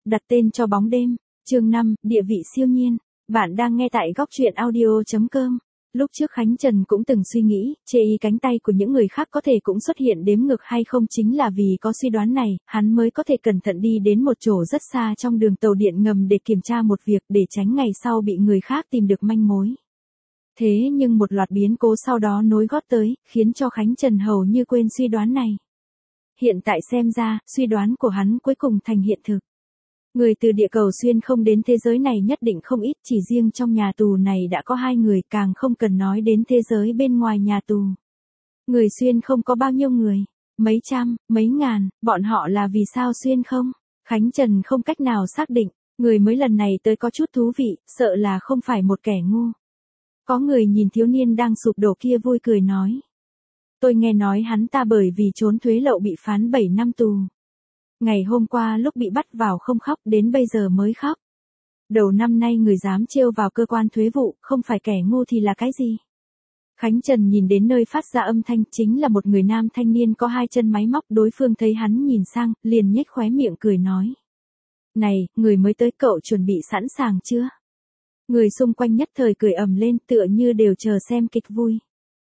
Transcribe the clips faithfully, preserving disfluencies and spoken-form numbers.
đặt tên cho bóng đêm. Chương năm, địa vị siêu nhiên. Bạn đang nghe tại góc truyện audio chấm com. Lúc trước Khánh Trần cũng từng suy nghĩ, chê ý cánh tay của những người khác có thể cũng xuất hiện đếm ngược hay không, chính là vì có suy đoán này, hắn mới có thể cẩn thận đi đến một chỗ rất xa trong đường tàu điện ngầm để kiểm tra một việc, để tránh ngày sau bị người khác tìm được manh mối. Thế nhưng một loạt biến cố sau đó nối gót tới, khiến cho Khánh Trần hầu như quên suy đoán này. Hiện tại xem ra, suy đoán của hắn cuối cùng thành hiện thực. Người từ địa cầu xuyên không đến thế giới này nhất định không ít, chỉ riêng trong nhà tù này đã có hai người, càng không cần nói đến thế giới bên ngoài nhà tù. Người xuyên không có bao nhiêu người, mấy trăm, mấy ngàn, bọn họ là vì sao xuyên không? Khánh Trần không cách nào xác định, người mới lần này tới có chút thú vị, sợ là không phải một kẻ ngu. Có người nhìn thiếu niên đang sụp đổ kia vui cười nói. Tôi nghe nói hắn ta bởi vì trốn thuế lậu bị phán bảy năm tù. Ngày hôm qua lúc bị bắt vào không khóc, đến bây giờ mới khóc. Đầu năm nay người dám trêu vào cơ quan thuế vụ, không phải kẻ ngu thì là cái gì? Khánh Trần nhìn đến nơi phát ra âm thanh, chính là một người nam thanh niên có hai chân máy móc, đối phương thấy hắn nhìn sang, liền nhếch khóe miệng cười nói. Này, người mới tới, cậu chuẩn bị sẵn sàng chưa? Người xung quanh nhất thời cười ầm lên, tựa như đều chờ xem kịch vui.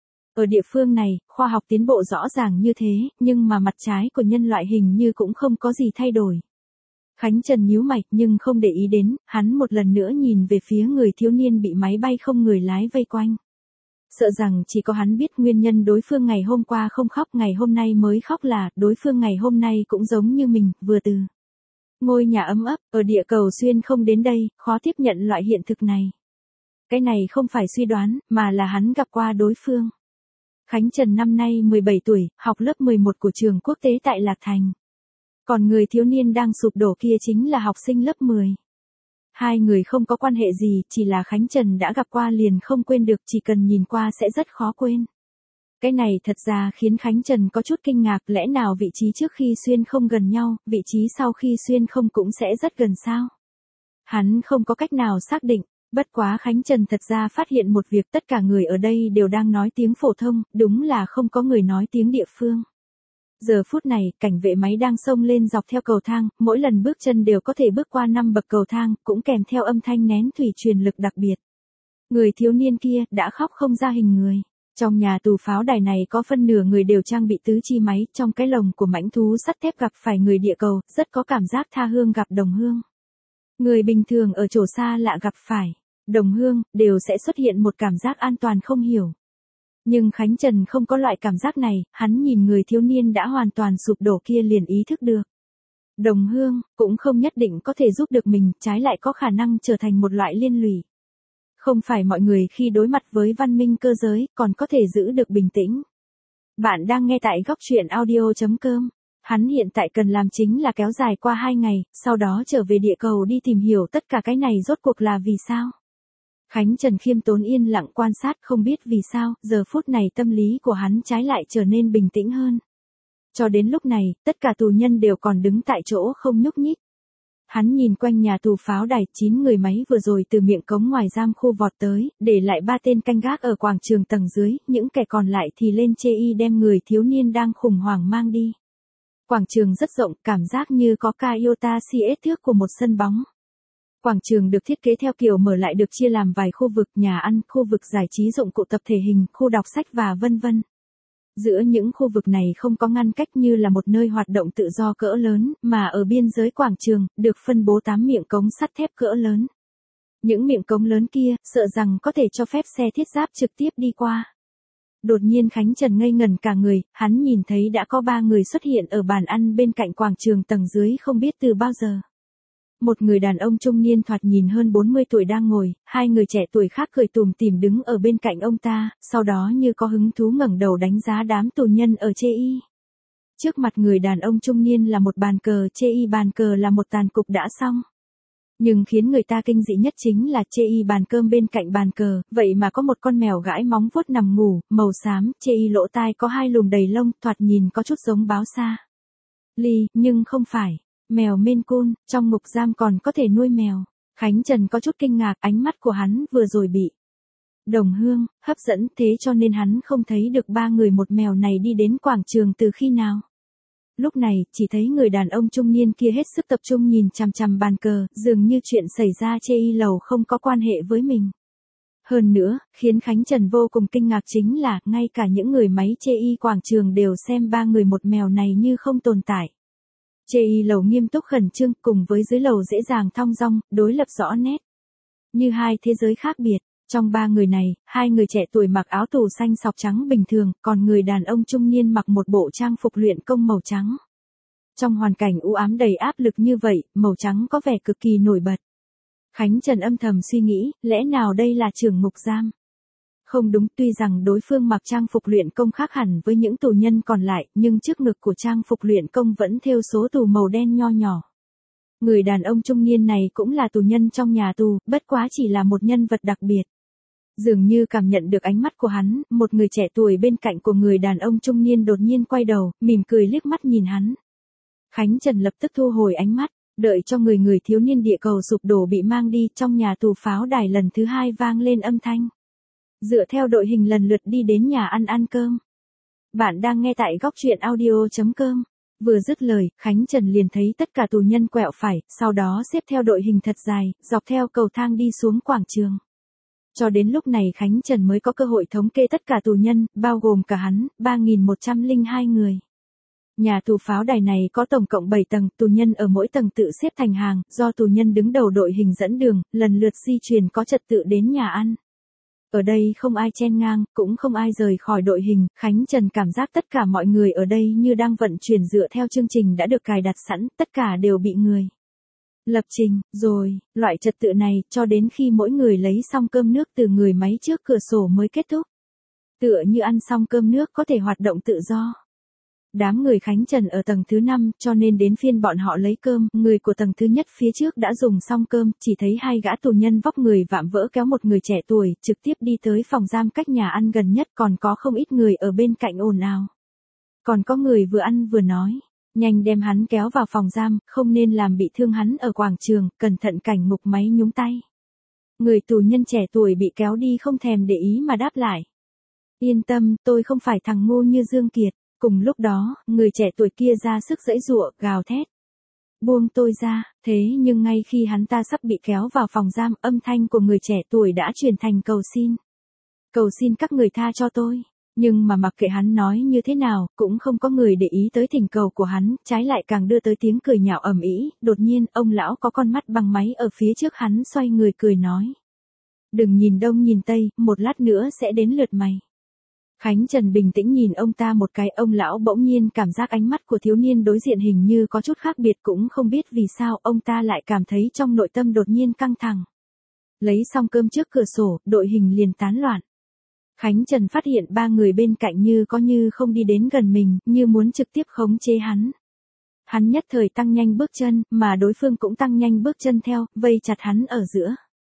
Ở địa phương này, khoa học tiến bộ rõ ràng như thế, nhưng mà mặt trái của nhân loại hình như cũng không có gì thay đổi. Khánh Trần nhíu mày, nhưng không để ý đến, hắn một lần nữa nhìn về phía người thiếu niên bị máy bay không người lái vây quanh. Sợ rằng chỉ có hắn biết nguyên nhân đối phương ngày hôm qua không khóc, ngày hôm nay mới khóc là, đối phương ngày hôm nay cũng giống như mình, vừa từ ngôi nhà ấm ấp, ở địa cầu xuyên không đến đây, khó tiếp nhận loại hiện thực này. Cái này không phải suy đoán, mà là hắn gặp qua đối phương. Khánh Trần năm nay mười bảy tuổi, học lớp mười một của trường quốc tế tại Lạc Thành. Còn người thiếu niên đang sụp đổ kia chính là học sinh lớp mười. Hai người không có quan hệ gì, chỉ là Khánh Trần đã gặp qua liền không quên được, chỉ cần nhìn qua sẽ rất khó quên. Cái này thật ra khiến Khánh Trần có chút kinh ngạc, lẽ nào vị trí trước khi xuyên không gần nhau, vị trí sau khi xuyên không cũng sẽ rất gần sao? Hắn không có cách nào xác định. Bất quá Khánh Trần thật ra phát hiện một việc, tất cả người ở đây đều đang nói tiếng phổ thông, đúng là không có người nói tiếng địa phương. Giờ phút này, cảnh vệ máy đang xông lên dọc theo cầu thang, mỗi lần bước chân đều có thể bước qua năm bậc cầu thang, cũng kèm theo âm thanh nén thủy truyền lực đặc biệt. Người thiếu niên kia đã khóc không ra hình người. Trong nhà tù pháo đài này có phân nửa người đều trang bị tứ chi máy, trong cái lồng của mãnh thú sắt thép gặp phải người địa cầu, rất có cảm giác tha hương gặp đồng hương. Người bình thường ở chỗ xa lạ gặp phải đồng hương, đều sẽ xuất hiện một cảm giác an toàn không hiểu. Nhưng Khánh Trần không có loại cảm giác này, hắn nhìn người thiếu niên đã hoàn toàn sụp đổ kia liền ý thức được. Đồng hương, cũng không nhất định có thể giúp được mình, trái lại có khả năng trở thành một loại liên lụy. Không phải mọi người khi đối mặt với văn minh cơ giới, còn có thể giữ được bình tĩnh. Bạn đang nghe tại góc truyện audio chấm com. Hắn hiện tại cần làm chính là kéo dài qua hai ngày, sau đó trở về địa cầu đi tìm hiểu tất cả cái này rốt cuộc là vì sao. Khánh Trần khiêm tốn yên lặng quan sát, không biết vì sao, giờ phút này tâm lý của hắn trái lại trở nên bình tĩnh hơn. Cho đến lúc này, tất cả tù nhân đều còn đứng tại chỗ không nhúc nhích. Hắn nhìn quanh nhà tù pháo đài, chín người máy vừa rồi từ miệng cống ngoài giam khu vọt tới, để lại ba tên canh gác ở quảng trường tầng dưới, những kẻ còn lại thì lên chê y đem người thiếu niên đang khủng hoảng mang đi. Quảng trường rất rộng, cảm giác như có ca iota cs thước của một sân bóng. Quảng trường được thiết kế theo kiểu mở lại, được chia làm vài khu vực, nhà ăn, khu vực giải trí, dụng cụ tập thể hình, khu đọc sách và vân vân. Giữa những khu vực này không có ngăn cách như là một nơi hoạt động tự do cỡ lớn, mà ở biên giới quảng trường, được phân bố tám miệng cống sắt thép cỡ lớn. Những miệng cống lớn kia, sợ rằng có thể cho phép xe thiết giáp trực tiếp đi qua. Đột nhiên Khánh Trần ngây ngẩn cả người, hắn nhìn thấy đã có ba người xuất hiện ở bàn ăn bên cạnh quảng trường tầng dưới không biết từ bao giờ. Một người đàn ông trung niên thoạt nhìn hơn bốn mươi tuổi đang ngồi, hai người trẻ tuổi khác cười tủm tỉm đứng ở bên cạnh ông ta, sau đó như có hứng thú ngẩng đầu đánh giá đám tù nhân ở chê y. Trước mặt người đàn ông trung niên là một bàn cờ chê y, bàn cờ là một tàn cục đã xong. Nhưng khiến người ta kinh dị nhất chính là chê y bàn cơm bên cạnh bàn cờ, vậy mà có một con mèo gãi móng vuốt nằm ngủ, màu xám, chê y lỗ tai có hai lùm đầy lông, thoạt nhìn có chút giống báo xa Ly, nhưng không phải. Mèo Maine Coon, trong ngục giam còn có thể nuôi mèo. Khánh Trần có chút kinh ngạc, ánh mắt của hắn vừa rồi bị đồng hương hấp dẫn, thế cho nên hắn không thấy được ba người một mèo này đi đến quảng trường từ khi nào. Lúc này, chỉ thấy người đàn ông trung niên kia hết sức tập trung nhìn chằm chằm bàn cờ, dường như chuyện xảy ra chê y lầu không có quan hệ với mình. Hơn nữa, khiến Khánh Trần vô cùng kinh ngạc chính là, ngay cả những người máy chê y quảng trường đều xem ba người một mèo này như không tồn tại. Chê y lầu nghiêm túc khẩn trương cùng với dưới lầu dễ dàng thong dong, đối lập rõ nét. Như hai thế giới khác biệt. Trong ba người này, hai người trẻ tuổi mặc áo tù xanh sọc trắng bình thường, còn người đàn ông trung niên mặc một bộ trang phục luyện công màu trắng. Trong hoàn cảnh u ám đầy áp lực như vậy, màu trắng có vẻ cực kỳ nổi bật. Khánh Trần âm thầm suy nghĩ, lẽ nào đây là trưởng ngục giam? Không đúng, tuy rằng đối phương mặc trang phục luyện công khác hẳn với những tù nhân còn lại, nhưng trước ngực của trang phục luyện công vẫn thêu số tù màu đen nho nhỏ. Người đàn ông trung niên này cũng là tù nhân trong nhà tù, bất quá chỉ là một nhân vật đặc biệt. Dường như cảm nhận được ánh mắt của hắn, một người trẻ tuổi bên cạnh của người đàn ông trung niên đột nhiên quay đầu, mỉm cười liếc mắt nhìn hắn. Khánh Trần lập tức thu hồi ánh mắt, đợi cho người người thiếu niên địa cầu sụp đổ bị mang đi, trong nhà tù pháo đài lần thứ hai vang lên âm thanh. Dựa theo đội hình lần lượt đi đến nhà ăn ăn cơm. Bạn đang nghe tại góc truyện audio chấm com. Vừa dứt lời, Khánh Trần liền thấy tất cả tù nhân quẹo phải, sau đó xếp theo đội hình thật dài, dọc theo cầu thang đi xuống quảng trường. Cho đến lúc này Khánh Trần mới có cơ hội thống kê tất cả tù nhân, bao gồm cả hắn, ba nghìn một trăm lẻ hai người. Nhà tù pháo đài này có tổng cộng bảy tầng, tù nhân ở mỗi tầng tự xếp thành hàng, do tù nhân đứng đầu đội hình dẫn đường, lần lượt di chuyển có trật tự đến nhà ăn. Ở đây không ai chen ngang, cũng không ai rời khỏi đội hình, Khánh Trần cảm giác tất cả mọi người ở đây như đang vận chuyển dựa theo chương trình đã được cài đặt sẵn, tất cả đều bị người lập trình, rồi, loại trật tự này, cho đến khi mỗi người lấy xong cơm nước từ người máy trước cửa sổ mới kết thúc. Tựa như ăn xong cơm nước có thể hoạt động tự do. Đám người Khánh Trần ở tầng thứ năm, cho nên đến phiên bọn họ lấy cơm, người của tầng thứ nhất phía trước đã dùng xong cơm, chỉ thấy hai gã tù nhân vóc người vạm vỡ kéo một người trẻ tuổi, trực tiếp đi tới phòng giam cách nhà ăn gần nhất, còn có không ít người ở bên cạnh ồn ào. Còn có người vừa ăn vừa nói, nhanh đem hắn kéo vào phòng giam, không nên làm bị thương hắn ở quảng trường, cẩn thận cảnh ngục máy nhúng tay. Người tù nhân trẻ tuổi bị kéo đi không thèm để ý mà đáp lại. Yên tâm, tôi không phải thằng ngu như Dương Kiệt. Cùng lúc đó, người trẻ tuổi kia ra sức giãy giụa, gào thét. Buông tôi ra, thế nhưng ngay khi hắn ta sắp bị kéo vào phòng giam, âm thanh của người trẻ tuổi đã chuyển thành cầu xin. Cầu xin các người tha cho tôi. Nhưng mà mặc kệ hắn nói như thế nào, cũng không có người để ý tới thỉnh cầu của hắn, trái lại càng đưa tới tiếng cười nhạo ầm ĩ. Đột nhiên, ông lão có con mắt bằng máy ở phía trước hắn xoay người cười nói. Đừng nhìn đông nhìn tây, một lát nữa sẽ đến lượt mày. Khánh Trần bình tĩnh nhìn ông ta một cái, ông lão bỗng nhiên cảm giác ánh mắt của thiếu niên đối diện hình như có chút khác biệt, cũng không biết vì sao ông ta lại cảm thấy trong nội tâm đột nhiên căng thẳng. Lấy xong cơm trước cửa sổ, đội hình liền tán loạn. Khánh Trần phát hiện ba người bên cạnh như có như không đi đến gần mình, như muốn trực tiếp khống chế hắn. Hắn nhất thời tăng nhanh bước chân, mà đối phương cũng tăng nhanh bước chân theo, vây chặt hắn ở giữa.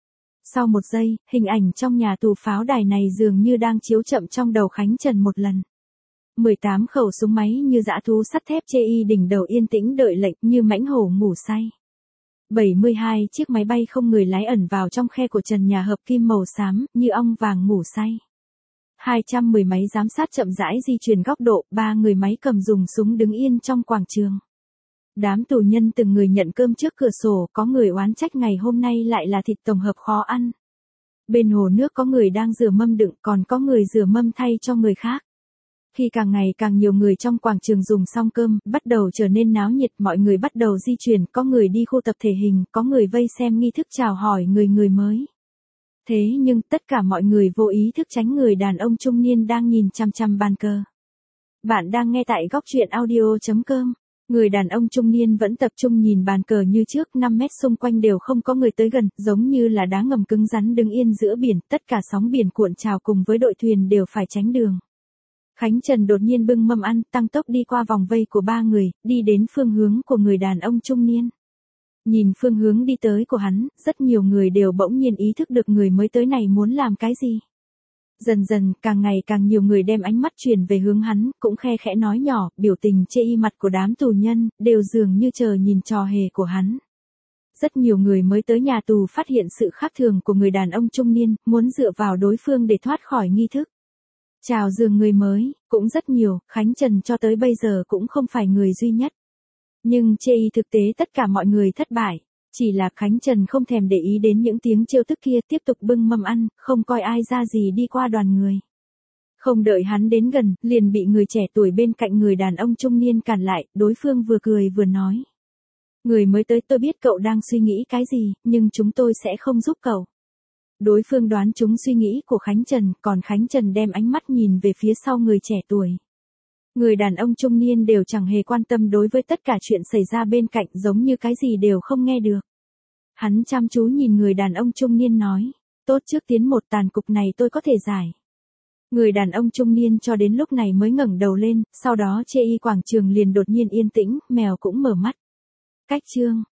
Sau một giây, hình ảnh trong nhà tù pháo đài này dường như đang chiếu chậm trong đầu Khánh Trần một lần. mười tám khẩu súng máy như dã thú sắt thép chê y đỉnh đầu yên tĩnh đợi lệnh như mãnh hổ ngủ say. bảy mươi hai chiếc máy bay không người lái ẩn vào trong khe của trần nhà hợp kim màu xám, như ong vàng ngủ say. hai trăm mười máy giám sát chậm rãi di chuyển góc độ, ba người máy cầm dùng súng đứng yên trong quảng trường. Đám tù nhân từng người nhận cơm trước cửa sổ, có người oán trách ngày hôm nay lại là thịt tổng hợp khó ăn. Bên hồ nước có người đang rửa mâm đựng, còn có người rửa mâm thay cho người khác. Khi càng ngày càng nhiều người trong quảng trường dùng xong cơm, bắt đầu trở nên náo nhiệt, mọi người bắt đầu di chuyển, có người đi khu tập thể hình, có người vây xem nghi thức chào hỏi người người mới. Thế nhưng tất cả mọi người vô ý thức tránh người đàn ông trung niên đang nhìn chằm chằm bàn cờ. Bạn đang nghe tại góc truyện audio chấm com. Người đàn ông trung niên vẫn tập trung nhìn bàn cờ như trước, năm mét xung quanh đều không có người tới gần, giống như là đá ngầm cứng rắn đứng yên giữa biển, tất cả sóng biển cuộn trào cùng với đội thuyền đều phải tránh đường. Khánh Trần đột nhiên bưng mâm ăn, tăng tốc đi qua vòng vây của ba người, đi đến phương hướng của người đàn ông trung niên. Nhìn phương hướng đi tới của hắn, rất nhiều người đều bỗng nhiên ý thức được người mới tới này muốn làm cái gì. Dần dần, càng ngày càng nhiều người đem ánh mắt truyền về hướng hắn, cũng khe khẽ nói nhỏ, biểu tình chê y mặt của đám tù nhân, đều dường như chờ nhìn trò hề của hắn. Rất nhiều người mới tới nhà tù phát hiện sự khác thường của người đàn ông trung niên, muốn dựa vào đối phương để thoát khỏi nghi thức. Chào giường người mới, cũng rất nhiều, Khánh Trần cho tới bây giờ cũng không phải người duy nhất. Nhưng chê y thực tế tất cả mọi người thất bại. Chỉ là Khánh Trần không thèm để ý đến những tiếng trêu tức kia, tiếp tục bưng mâm ăn, không coi ai ra gì đi qua đoàn người. Không đợi hắn đến gần, liền bị người trẻ tuổi bên cạnh người đàn ông trung niên cản lại, đối phương vừa cười vừa nói. Người mới tới, tôi biết cậu đang suy nghĩ cái gì, nhưng chúng tôi sẽ không giúp cậu. Đối phương đoán trúng suy nghĩ của Khánh Trần, còn Khánh Trần đem ánh mắt nhìn về phía sau người trẻ tuổi. Người đàn ông trung niên đều chẳng hề quan tâm đối với tất cả chuyện xảy ra bên cạnh, giống như cái gì đều không nghe được. Hắn chăm chú nhìn người đàn ông trung niên nói, tốt, trước tiến một tàn cục này tôi có thể giải. Người đàn ông trung niên cho đến lúc này mới ngẩng đầu lên, sau đó chê y quảng trường liền đột nhiên yên tĩnh, mèo cũng mở mắt. Cách chương